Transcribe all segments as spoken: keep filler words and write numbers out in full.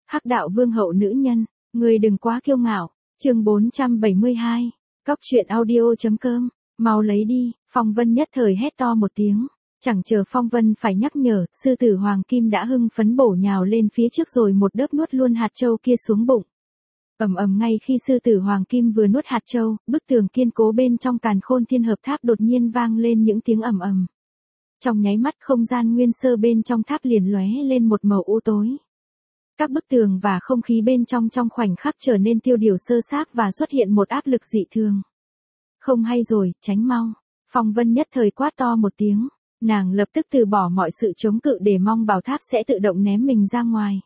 Hắc đạo vương hậu nữ nhân, người đừng quá kiêu ngạo. Chương bốn trăm bảy mươi hai. Cóc truyện audio.com, mau lấy đi, Phong Vân nhất thời hét to một tiếng. Chẳng chờ Phong Vân phải nhắc nhở, sư tử Hoàng Kim đã hưng phấn bổ nhào lên phía trước rồi một đớp nuốt luôn hạt châu kia xuống bụng. Ầm ầm, ngay khi sư tử Hoàng Kim vừa nuốt hạt châu, bức tường kiên cố bên trong Càn Khôn Thiên Hợp Tháp đột nhiên vang lên những tiếng ầm ầm. Trong nháy mắt không gian nguyên sơ bên trong tháp liền lóe lên một màu u tối. Các bức tường và không khí bên trong trong khoảnh khắc trở nên tiêu điều sơ xác và xuất hiện một áp lực dị thường. Không hay rồi, tránh mau. Phong Vân nhất thời quát to một tiếng. Nàng lập tức từ bỏ mọi sự chống cự để mong bảo tháp sẽ tự động ném mình ra ngoài.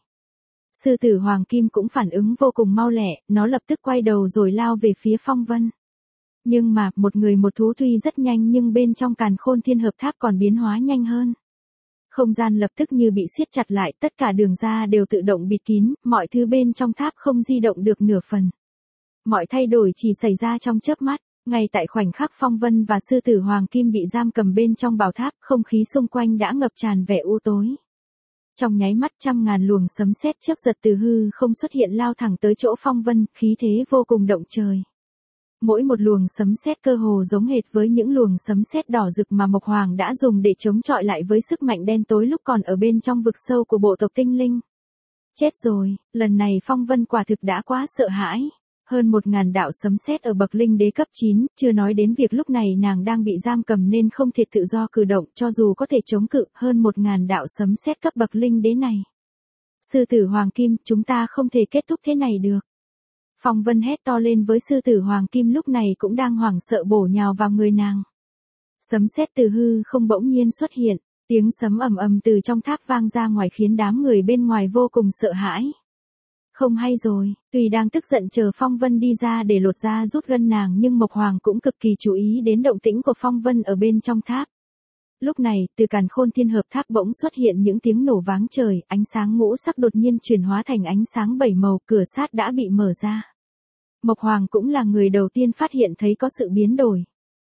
Sư tử Hoàng Kim cũng phản ứng vô cùng mau lẹ, nó lập tức quay đầu rồi lao về phía Phong Vân. Nhưng mà, một người một thú tuy rất nhanh nhưng bên trong Càn Khôn Thiên Hợp Tháp còn biến hóa nhanh hơn. Không gian lập tức như bị siết chặt lại, tất cả đường ra đều tự động bịt kín, mọi thứ bên trong tháp không di động được nửa phần. Mọi thay đổi chỉ xảy ra trong chớp mắt, ngay tại khoảnh khắc Phong Vân và sư tử Hoàng Kim bị giam cầm bên trong bảo tháp, không khí xung quanh đã ngập tràn vẻ u tối. Trong nháy mắt trăm ngàn luồng sấm sét chớp giật từ hư không xuất hiện lao thẳng tới chỗ Phong Vân, khí thế vô cùng động trời. Mỗi một luồng sấm sét cơ hồ giống hệt với những luồng sấm sét đỏ rực mà Mộc Hoàng đã dùng để chống chọi lại với sức mạnh đen tối lúc còn ở bên trong vực sâu của bộ tộc tinh linh. Chết rồi, lần này Phong Vân quả thực đã quá sợ hãi. Hơn một ngàn đạo sấm sét ở bậc linh đế cấp chín, chưa nói đến việc lúc này nàng đang bị giam cầm nên không thể tự do cử động, cho dù có thể chống cự hơn một ngàn đạo sấm sét cấp bậc linh đế này. Sư tử Hoàng Kim, chúng ta không thể kết thúc thế này được. Phong Vân hét to lên với sư tử Hoàng Kim lúc này cũng đang hoảng sợ bổ nhào vào người nàng. Sấm sét từ hư không bỗng nhiên xuất hiện, tiếng sấm ầm ầm từ trong tháp vang ra ngoài khiến đám người bên ngoài vô cùng sợ hãi. Không hay rồi, tuy đang tức giận chờ Phong Vân đi ra để lột da rút gân nàng nhưng Mộc Hoàng cũng cực kỳ chú ý đến động tĩnh của Phong Vân ở bên trong tháp. Lúc này, từ Càn Khôn Thiên Hợp Tháp bỗng xuất hiện những tiếng nổ váng trời, ánh sáng ngũ sắc đột nhiên chuyển hóa thành ánh sáng bảy màu, cửa sát đã bị mở ra. Mộc Hoàng cũng là người đầu tiên phát hiện thấy có sự biến đổi.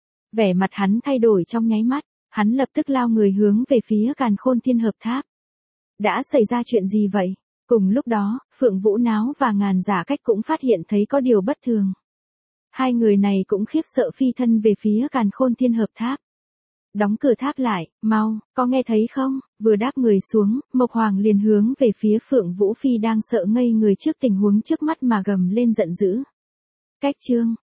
Vẻ mặt hắn thay đổi trong nháy mắt, hắn lập tức lao người hướng về phía Càn Khôn Thiên Hợp Tháp. Đã xảy ra chuyện gì vậy? Cùng lúc đó, Phượng Vũ Náo và Ngàn Giả Cách cũng phát hiện thấy có điều bất thường. Hai người này cũng khiếp sợ phi thân về phía Càn Khôn Thiên Hợp Tháp. Đóng cửa tháp lại, mau, có nghe thấy không? Vừa đáp người xuống, Mộc Hoàng liền hướng về phía Phượng Vũ Phi đang sợ ngây người trước tình huống trước mắt mà gầm lên giận dữ. Cách chương,